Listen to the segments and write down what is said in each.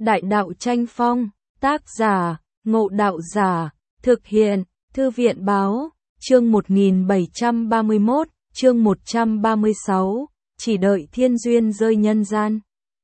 Đại đạo tranh phong, tác giả, Ngộ Đạo Giả, thực hiện, Thư viện báo, chương 1731, chương 136, chỉ đợi thiên duyên rơi nhân gian.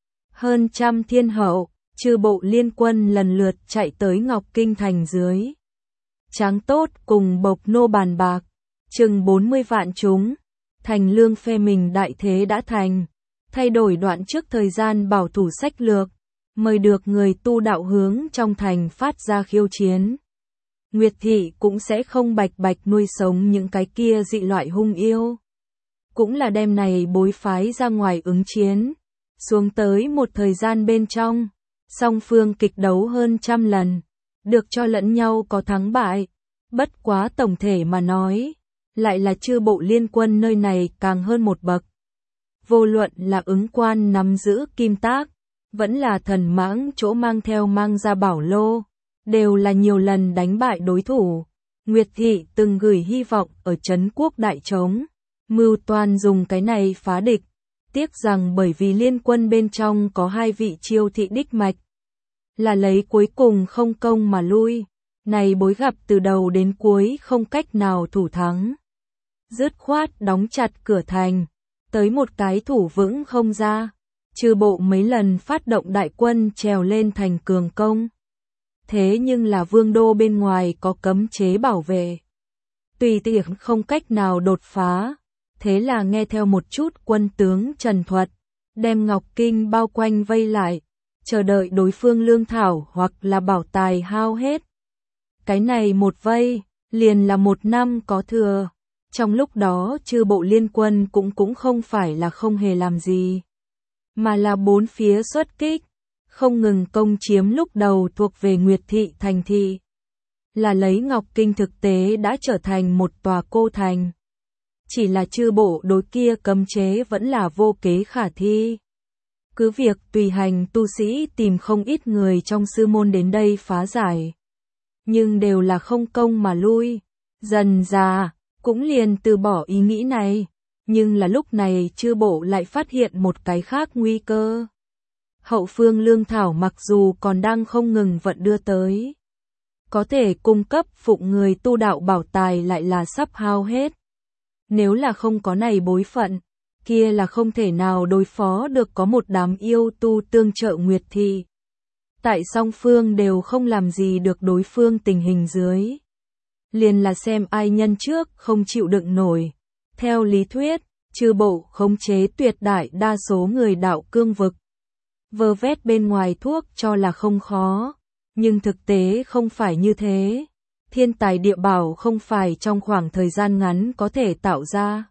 Hơn trăm thiên hậu, chư bộ liên quân lần lượt chạy tới Ngọc Kinh thành dưới. Tráng Tốt cùng bộc nô bàn bạc, chừng 40 vạn chúng, thành lương phe mình đại thế đã thành, thay đổi đoạn trước thời gian bảo thủ sách lược, mời được người tu đạo hướng trong thành phát ra khiêu chiến. Nguyệt thị cũng sẽ không bạch bạch nuôi sống những cái kia dị loại hung yêu. Cũng là đem này bối phái ra ngoài ứng chiến. Xuống tới một thời gian bên trong, song phương kịch đấu hơn trăm lần, được cho lẫn nhau có thắng bại. Bất quá tổng thể mà nói, lại là chư bộ liên quân nơi này càng hơn một bậc. Vô luận là ứng quan nắm giữ kim tác, vẫn là thần mãng chỗ mang theo mang ra bảo lô, đều là nhiều lần đánh bại đối thủ. Nguyệt thị từng gửi hy vọng ở Trấn Quốc đại trống, mưu toan dùng cái này phá địch. Tiếc rằng bởi vì liên quân bên trong có hai vị chiêu thị đích mạch, là lấy cuối cùng không công mà lui, này bối gặp từ đầu đến cuối không cách nào thủ thắng. Dứt khoát đóng chặt cửa thành, tới một cái thủ vững không ra, chư bộ mấy lần phát động đại quân trèo lên thành cường công. Thế nhưng là vương đô bên ngoài có cấm chế bảo vệ, tùy tiện không cách nào đột phá. Thế là nghe theo một chút quân tướng trần thuật, đem Ngọc Kinh bao quanh vây lại, chờ đợi đối phương lương thảo hoặc là bảo tài hao hết. Cái này một vây, liền là một năm có thừa. Trong lúc đó chư bộ liên quân cũng không phải là không hề làm gì, mà là bốn phía xuất kích, không ngừng công chiếm lúc đầu thuộc về Nguyệt thị thành thị. Là lấy Ngọc Kinh thực tế đã trở thành một tòa cô thành. Chỉ là chư bộ đối kia cấm chế vẫn là vô kế khả thi. Cứ việc tùy hành tu sĩ tìm không ít người trong sư môn đến đây phá giải, nhưng đều là không công mà lui. Dần dà, cũng liền từ bỏ ý nghĩ này. Nhưng là lúc này chư bộ lại phát hiện một cái khác nguy cơ. Hậu phương lương thảo mặc dù còn đang không ngừng vận đưa tới, có thể cung cấp phụng người tu đạo bảo tài lại là sắp hao hết. Nếu là không có này bối phận, kia là không thể nào đối phó được có một đám yêu tu tương trợ Nguyệt thị. Tại song phương đều không làm gì được đối phương tình hình dưới, liền là xem ai nhân trước không chịu đựng nổi. Theo lý thuyết, chư bộ khống chế tuyệt đại đa số người đạo cương vực. Vơ vét bên ngoài thuốc cho là không khó, nhưng thực tế không phải như thế. Thiên tài địa bảo không phải trong khoảng thời gian ngắn có thể tạo ra.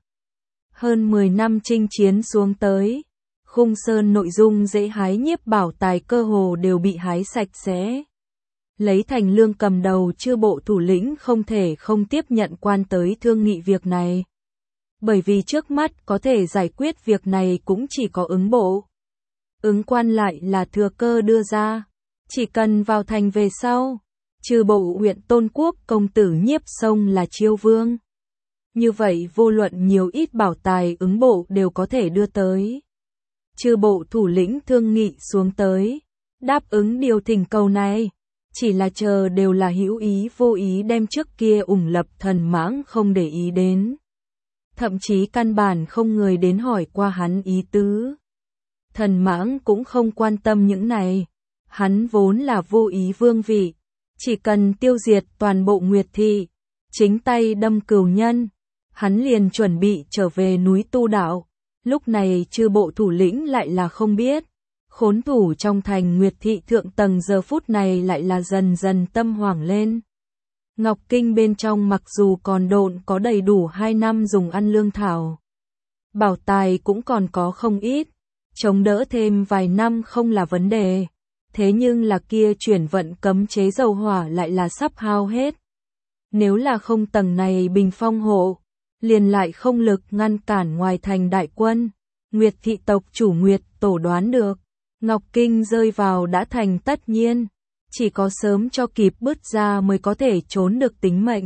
Hơn 10 năm chinh chiến xuống tới, Khung Sơn nội dung dễ hái nhiếp bảo tài cơ hồ đều bị hái sạch sẽ. Lấy Thành Lương cầm đầu chư bộ thủ lĩnh không thể không tiếp nhận quan tới thương nghị việc này. Bởi vì trước mắt có thể giải quyết việc này cũng chỉ có ứng bộ. Ứng quan lại là thừa cơ đưa ra, chỉ cần vào thành về sau. Chư bộ huyện Tôn Quốc công tử Nhiếp Sông là chiêu vương. Như vậy vô luận nhiều ít bảo tài ứng bộ đều có thể đưa tới. Chư bộ thủ lĩnh thương nghị xuống tới, đáp ứng điều thỉnh cầu này, chỉ là chờ đều là hữu ý vô ý đem trước kia ủng lập thần mãng không để ý đến. Thậm chí căn bản không người đến hỏi qua hắn ý tứ. Thần mãng cũng không quan tâm những này, hắn vốn là vô ý vương vị. Chỉ cần tiêu diệt toàn bộ Nguyệt thị, chính tay đâm cừu nhân, hắn liền chuẩn bị trở về núi tu đạo. Lúc này chư bộ thủ lĩnh lại là không biết, khốn thủ trong thành Nguyệt thị thượng tầng giờ phút này lại là dần dần tâm hoảng lên. Ngọc Kinh bên trong mặc dù còn độn có đầy đủ 2 năm dùng ăn lương thảo, bảo tài cũng còn có không ít, chống đỡ thêm vài năm không là vấn đề. Thế nhưng là kia chuyển vận cấm chế dầu hỏa lại là sắp hao hết. Nếu là không tầng này bình phong hộ, liền lại không lực ngăn cản ngoài thành đại quân. Nguyệt thị tộc chủ Nguyệt tổ đoán được, Ngọc Kinh rơi vào đã thành tất nhiên, chỉ có sớm cho kịp bứt ra mới có thể trốn được tính mệnh.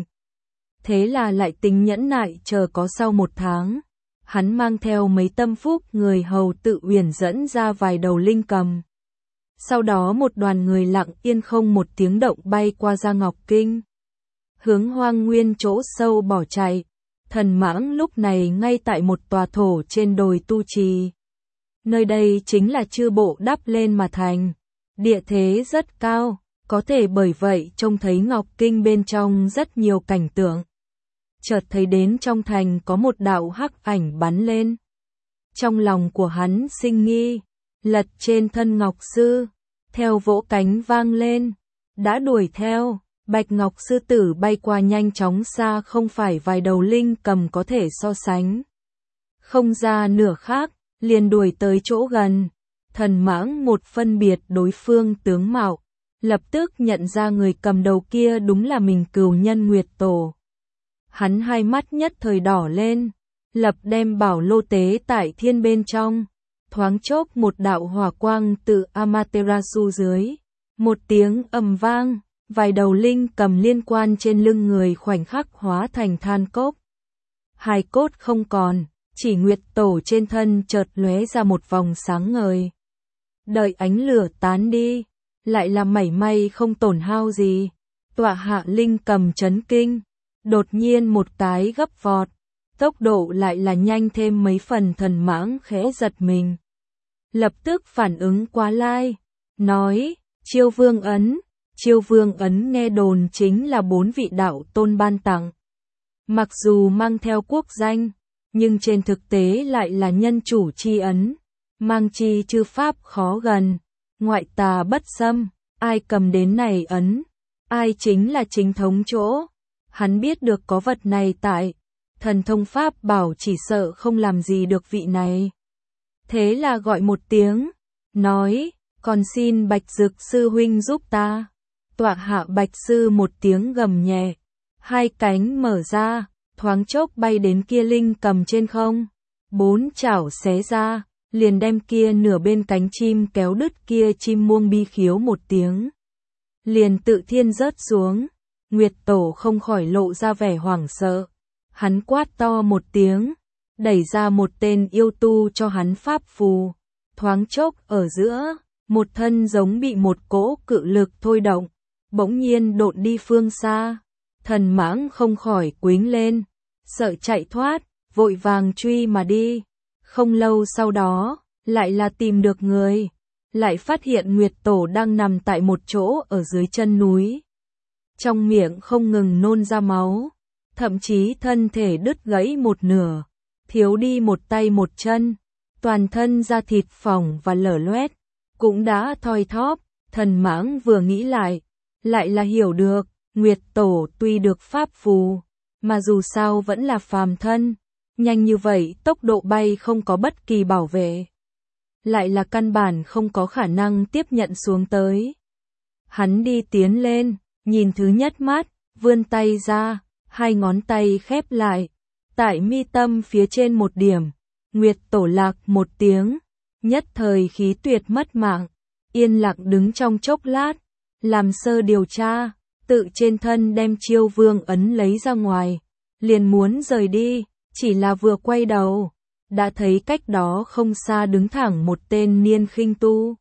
Thế là lại tính nhẫn nại chờ có sau 1 tháng, hắn mang theo mấy tâm phúc người hầu tự uyển dẫn ra vài đầu linh cầm. Sau đó một đoàn người lặng yên không một tiếng động bay qua Gia Ngọc Kinh, hướng hoang nguyên chỗ sâu bỏ chạy. Thần Mãng lúc này ngay tại một tòa thổ trên đồi tu trì. Nơi đây chính là chư bộ đắp lên mà thành. Địa thế rất cao, có thể bởi vậy trông thấy Ngọc Kinh bên trong rất nhiều cảnh tượng. Chợt thấy đến trong thành có một đạo hắc ảnh bắn lên. Trong lòng của hắn sinh nghi, lật trên thân Ngọc Sư, theo vỗ cánh vang lên, đã đuổi theo. Bạch Ngọc Sư Tử bay qua nhanh chóng xa không phải vài đầu linh cầm có thể so sánh. Không ra nửa khác, liền đuổi tới chỗ gần. Thần Mãng một phân biệt đối phương tướng mạo, lập tức nhận ra người cầm đầu kia đúng là mình cừu nhân Nguyệt Tổ. Hắn hai mắt nhất thời đỏ lên, lập đem bảo lô tế tại thiên bên trong. Thoáng chốc một đạo hỏa quang từ Amaterasu dưới. Một tiếng ầm vang, vài đầu linh cầm liên quan trên lưng người khoảnh khắc hóa thành than cốc. Hài cốt không còn, chỉ Nguyệt Tổ trên thân chợt lóe ra một vòng sáng ngời. Đợi ánh lửa tán đi, lại là mảy may không tổn hao gì. Tọa hạ linh cầm chấn kinh, đột nhiên một cái gấp vọt, tốc độ lại là nhanh thêm mấy phần. Thần Mãng khẽ giật mình, lập tức phản ứng quá lai, nói, Chiêu Vương ấn. Chiêu Vương ấn nghe đồn chính là 4 vị đạo tôn ban tặng. Mặc dù mang theo quốc danh, nhưng trên thực tế lại là nhân chủ chi ấn, mang chi chư pháp khó gần, ngoại tà bất xâm. Ai cầm đến này ấn, ai chính là chính thống chỗ. Hắn biết được có vật này tại, thần thông pháp bảo chỉ sợ không làm gì được vị này. Thế là gọi một tiếng, nói, còn xin Bạch Dực sư huynh giúp ta. Tọa hạ Bạch Sư một tiếng gầm nhẹ, hai cánh mở ra, thoáng chốc bay đến kia linh cầm trên không. 4 chảo xé ra, liền đem kia nửa bên cánh chim kéo đứt. Kia chim muông bi khiếu một tiếng, liền tự thiên rớt xuống. Nguyệt Tổ không khỏi lộ ra vẻ hoảng sợ. Hắn quát to một tiếng, đẩy ra một tên yêu tu cho hắn pháp phù. Thoáng chốc ở giữa, một thân giống bị một cỗ cự lực thôi động, bỗng nhiên độn đi phương xa. Thần Mãng không khỏi quýnh lên, sợ chạy thoát, vội vàng truy mà đi. Không lâu sau đó, lại là tìm được người, lại phát hiện Nguyệt Tổ đang nằm tại một chỗ ở dưới chân núi. Trong miệng không ngừng nôn ra máu, thậm chí thân thể đứt gãy một nửa, thiếu đi một tay một chân, toàn thân da thịt phỏng và lở loét, cũng đã thoi thóp. Thần Mãng vừa nghĩ lại là hiểu được, Nguyệt Tổ tuy được pháp phù, mà dù sao vẫn là phàm thân, nhanh như vậy tốc độ bay không có bất kỳ bảo vệ, lại là căn bản không có khả năng tiếp nhận xuống tới. Hắn đi tiến lên, nhìn thứ nhất mắt, vươn tay ra, hai ngón tay khép lại, tại mi tâm phía trên một điểm. Nguyệt Tổ lạc một tiếng, nhất thời khí tuyệt mất mạng, yên lặng đứng trong chốc lát, làm sơ điều tra, tự trên thân đem Chiêu Vương ấn lấy ra ngoài, liền muốn rời đi, chỉ là vừa quay đầu, đã thấy cách đó không xa đứng thẳng một tên niên khinh tu.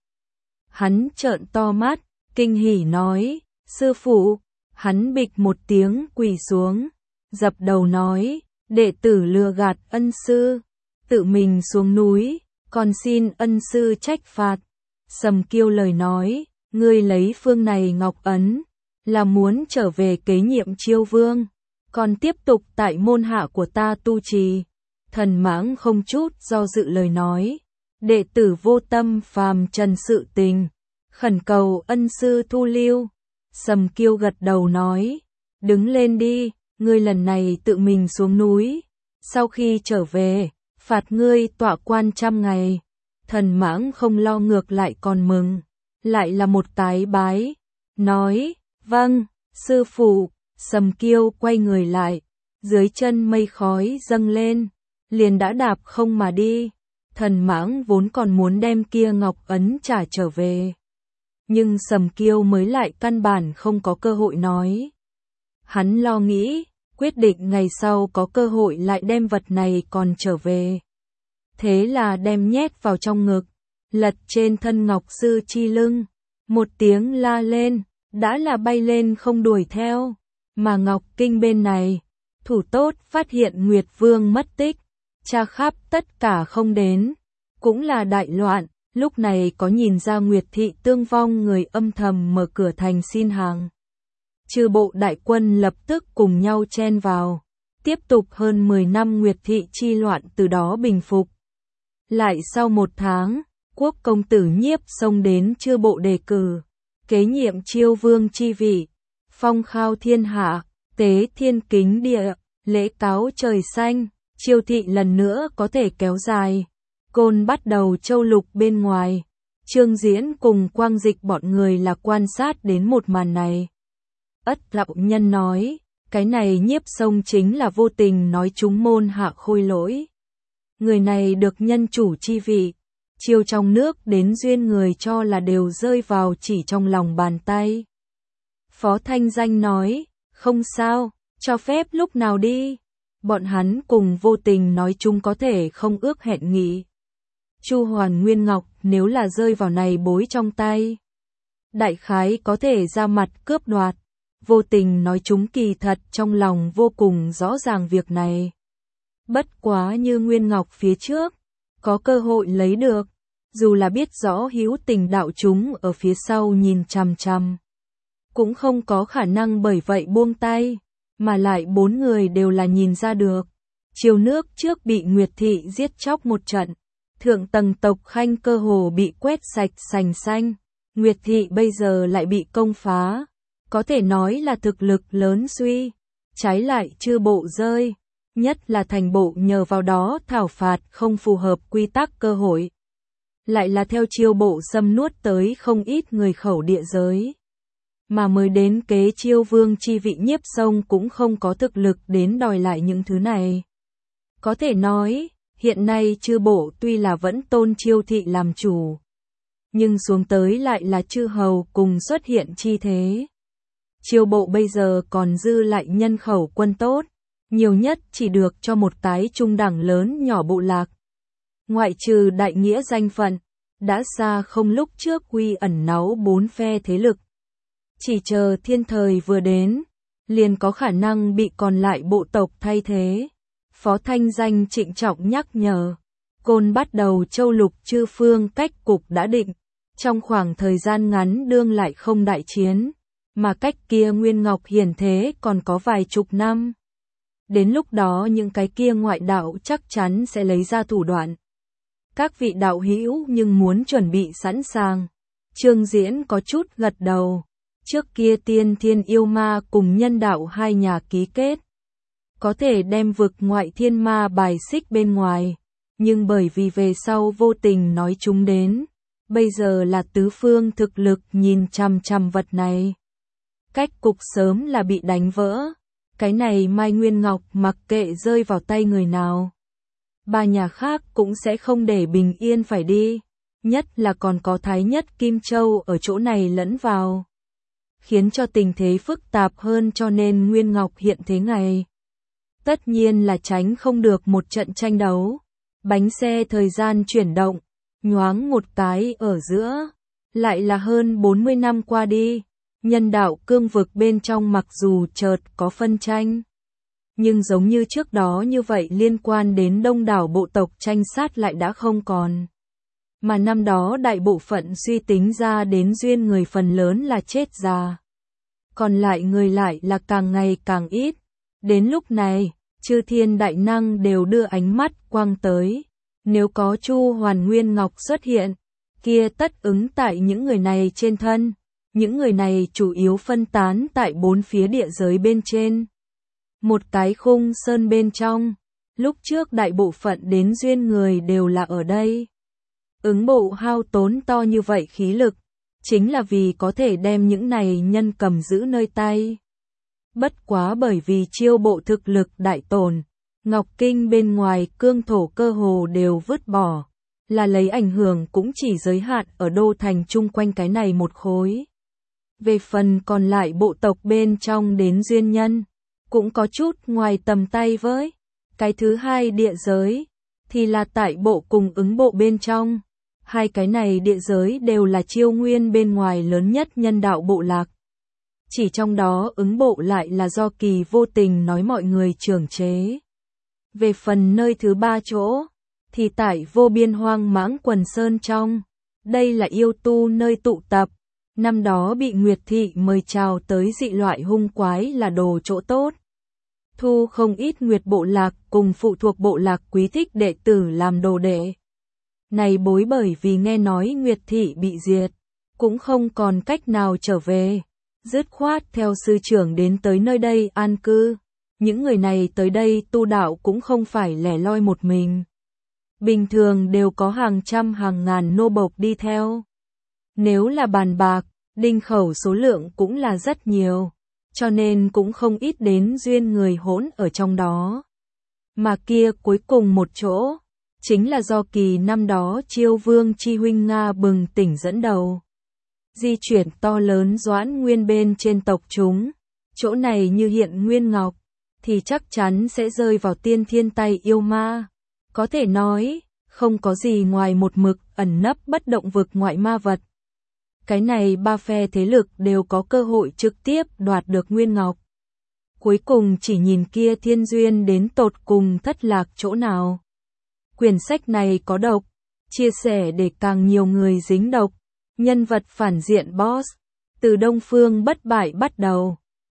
Hắn trợn to mắt, kinh hỉ nói, sư phụ. Hắn bịch một tiếng quỳ xuống, dập đầu nói, đệ tử lừa gạt ân sư, tự mình xuống núi, còn xin ân sư trách phạt. Sầm Kiêu lời nói, ngươi lấy phương này ngọc ấn, là muốn trở về kế nhiệm Chiêu Vương, còn tiếp tục tại môn hạ của ta tu trì. Thần Mãng không chút do dự lời nói, đệ tử vô tâm phàm trần sự tình, khẩn cầu ân sư thu lưu. Sầm Kiêu gật đầu nói, đứng lên đi, ngươi lần này tự mình xuống núi, sau khi trở về, phạt ngươi tọa quan 100 ngày. Thần Mãng không lo ngược lại còn mừng, lại là một tái bái, nói, vâng, sư phụ. Sầm Kiêu quay người lại, dưới chân mây khói dâng lên, liền đã đạp không mà đi. Thần Mãng vốn còn muốn đem kia ngọc ấn trả trở về, nhưng Sầm Kiêu mới lại căn bản không có cơ hội nói. Hắn lo nghĩ, quyết định ngày sau có cơ hội lại đem vật này còn trở về. Thế là đem nhét vào trong ngực, lật trên thân Ngọc Sư chi lưng, Một tiếng la lên, đã là bay lên không đuổi theo. Mà Ngọc Kinh bên này, thủ tốt phát hiện Nguyệt Vương mất tích, tra khắp tất cả không đến, cũng là đại loạn. Lúc này có nhìn ra Nguyệt thị tương vong, người âm thầm mở cửa thành xin hàng. Chư bộ đại quân lập tức cùng nhau chen vào, tiếp tục hơn 10 năm Nguyệt thị chi loạn từ đó bình phục. Lại sau 1 tháng, quốc công tử Nhiếp xông đến chư bộ đề cử, kế nhiệm Chiêu vương chi vị, phong khao thiên hạ, tế thiên kính địa, lễ cáo trời xanh, Chiêu thị lần nữa có thể kéo dài. Côn bắt đầu châu lục bên ngoài, Trương Diễn cùng Quang Dịch bọn người là quan sát đến một màn này. Ất Lão Nhân nói, cái này Nhiếp xông chính là vô tình nói chúng môn hạ khôi lỗi. Người này được nhân chủ chi vị, chiêu trong nước đến duyên người cho là đều rơi vào chỉ trong lòng bàn tay. Phó Thanh Danh nói, không sao, cho phép lúc nào đi. Bọn hắn cùng vô tình nói chung có thể không ước hẹn nghị. Chu Hoàn Nguyên Ngọc nếu là rơi vào này bối trong tay, đại khái có thể ra mặt cướp đoạt. Vô tình nói chúng kỳ thật trong lòng vô cùng rõ ràng việc này. Bất quá như Nguyên Ngọc phía trước, có cơ hội lấy được, dù là biết rõ hữu tình đạo chúng ở phía sau nhìn chằm chằm, cũng không có khả năng bởi vậy buông tay, mà lại 4 người đều là nhìn ra được. Chiều nước trước bị Nguyệt thị giết chóc một trận, thượng tầng tộc Khanh cơ hồ bị quét sạch sành xanh, Nguyệt thị bây giờ lại bị công phá, có thể nói là thực lực lớn suy, trái lại chư bộ rơi, nhất là thành bộ nhờ vào đó thảo phạt không phù hợp quy tắc cơ hội. Lại là theo chiêu bộ xâm nuốt tới không ít người khẩu địa giới. Mà mới đến kế Chiêu vương chi vị Nhiếp xông cũng không có thực lực đến đòi lại những thứ này. Có thể nói, hiện nay chư bộ tuy là vẫn tôn Chiêu thị làm chủ, nhưng xuống tới lại là chư hầu cùng xuất hiện chi thế. Chiêu bộ bây giờ còn dư lại nhân khẩu quân tốt, nhiều nhất chỉ được cho một cái trung đẳng lớn nhỏ bộ lạc. Ngoại trừ đại nghĩa danh phận, đã xa không lúc trước uy ẩn náu 4 phe thế lực. Chỉ chờ thiên thời vừa đến, liền có khả năng bị còn lại bộ tộc thay thế. Phó Thanh Danh trịnh trọng nhắc nhở, Côn bắt đầu châu lục chư phương cách cục đã định, trong khoảng thời gian ngắn đương lại không đại chiến, mà cách kia Nguyên Ngọc hiển thế còn có vài chục năm. Đến lúc đó những cái kia ngoại đạo chắc chắn sẽ lấy ra thủ đoạn. Các vị đạo hữu nhưng muốn chuẩn bị sẵn sàng. Trương Diễn có chút gật đầu. Trước kia Tiên Thiên Yêu Ma cùng Nhân Đạo hai nhà ký kết, có thể đem vực ngoại thiên ma bài xích bên ngoài, nhưng bởi vì về sau vô tình nói chúng đến, bây giờ là tứ phương thực lực nhìn chằm chằm vật này. Cách cục sớm là bị đánh vỡ, cái này Mai Nguyên Ngọc mặc kệ rơi vào tay người nào, 3 nhà khác cũng sẽ không để bình yên phải đi, nhất là còn có Thái Nhất Kim Châu ở chỗ này lẫn vào, khiến cho tình thế phức tạp hơn, cho nên Nguyên Ngọc hiện thế ngày. Tất nhiên là tránh không được một trận tranh đấu, bánh xe thời gian chuyển động, nhoáng một cái ở giữa, lại là hơn 40 năm qua đi, nhân đạo cương vực bên trong mặc dù chợt có phân tranh, nhưng giống như trước đó như vậy liên quan đến đông đảo bộ tộc tranh sát lại đã không còn. Mà năm đó đại bộ phận suy tính ra đến duyên người phần lớn là chết già, còn lại người lại là càng ngày càng ít. Đến lúc này, chư thiên đại năng đều đưa ánh mắt quang tới, nếu có Chu Hoàn Nguyên Ngọc xuất hiện, kia tất ứng tại những người này trên thân. Những người này chủ yếu phân tán tại 4 phía địa giới bên trên. Một cái khung sơn bên trong, lúc trước đại bộ phận đến duyên người đều là ở đây. Ứng bộ hao tốn to như vậy khí lực, chính là vì có thể đem những này nhân cầm giữ nơi tay. Bất quá bởi vì chiêu bộ thực lực đại tổn, Ngọc Kinh bên ngoài cương thổ cơ hồ đều vứt bỏ, là lấy ảnh hưởng cũng chỉ giới hạn ở đô thành chung quanh cái này một khối. Về phần còn lại bộ tộc bên trong đến duyên nhân, cũng có chút ngoài tầm tay với. Cái thứ hai địa giới, thì là tại bộ cùng ứng bộ bên trong. Hai cái này địa giới đều là Chiêu Nguyên bên ngoài lớn nhất nhân đạo bộ lạc. Chỉ trong đó ứng bộ lại là do Kỳ vô tình nói mọi người trưởng chế. Về phần nơi thứ ba chỗ, thì tại vô biên hoang mãng quần sơn trong. Đây là yêu tu nơi tụ tập. Năm đó bị Nguyệt Thị mời chào tới dị loại hung quái là đồ chỗ tốt. Thu không ít Nguyệt bộ lạc cùng phụ thuộc bộ lạc quý thích đệ tử làm đồ đệ. Này bối bởi vì nghe nói Nguyệt Thị bị diệt, cũng không còn cách nào trở về. Dứt khoát theo sư trưởng đến tới nơi đây an cư. Những người này tới đây tu đạo cũng không phải lẻ loi một mình. Bình thường đều có hàng trăm hàng ngàn nô bộc đi theo. Nếu là bàn bạc, đinh khẩu số lượng cũng là rất nhiều, cho nên cũng không ít đến duyên người hỗn ở trong đó. Mà kia cuối cùng một chỗ, chính là do Kỳ năm đó Chiêu Vương chi huynh Nga bừng tỉnh dẫn đầu. Di chuyển to lớn Doãn Nguyên bên trên tộc chúng, chỗ này như hiện Nguyên Ngọc, thì chắc chắn sẽ rơi vào tiên thiên tay yêu ma. Có thể nói, không có gì ngoài một mực ẩn nấp bất động vực ngoại ma vật. Cái này ba phe thế lực đều có cơ hội trực tiếp đoạt được Nguyên Ngọc. Cuối cùng chỉ nhìn kia thiên duyên đến tột cùng thất lạc chỗ nào. Quyển sách này có độc, chia sẻ để càng nhiều người dính độc. Nhân vật phản diện boss, từ Đông Phương bất bại bắt đầu.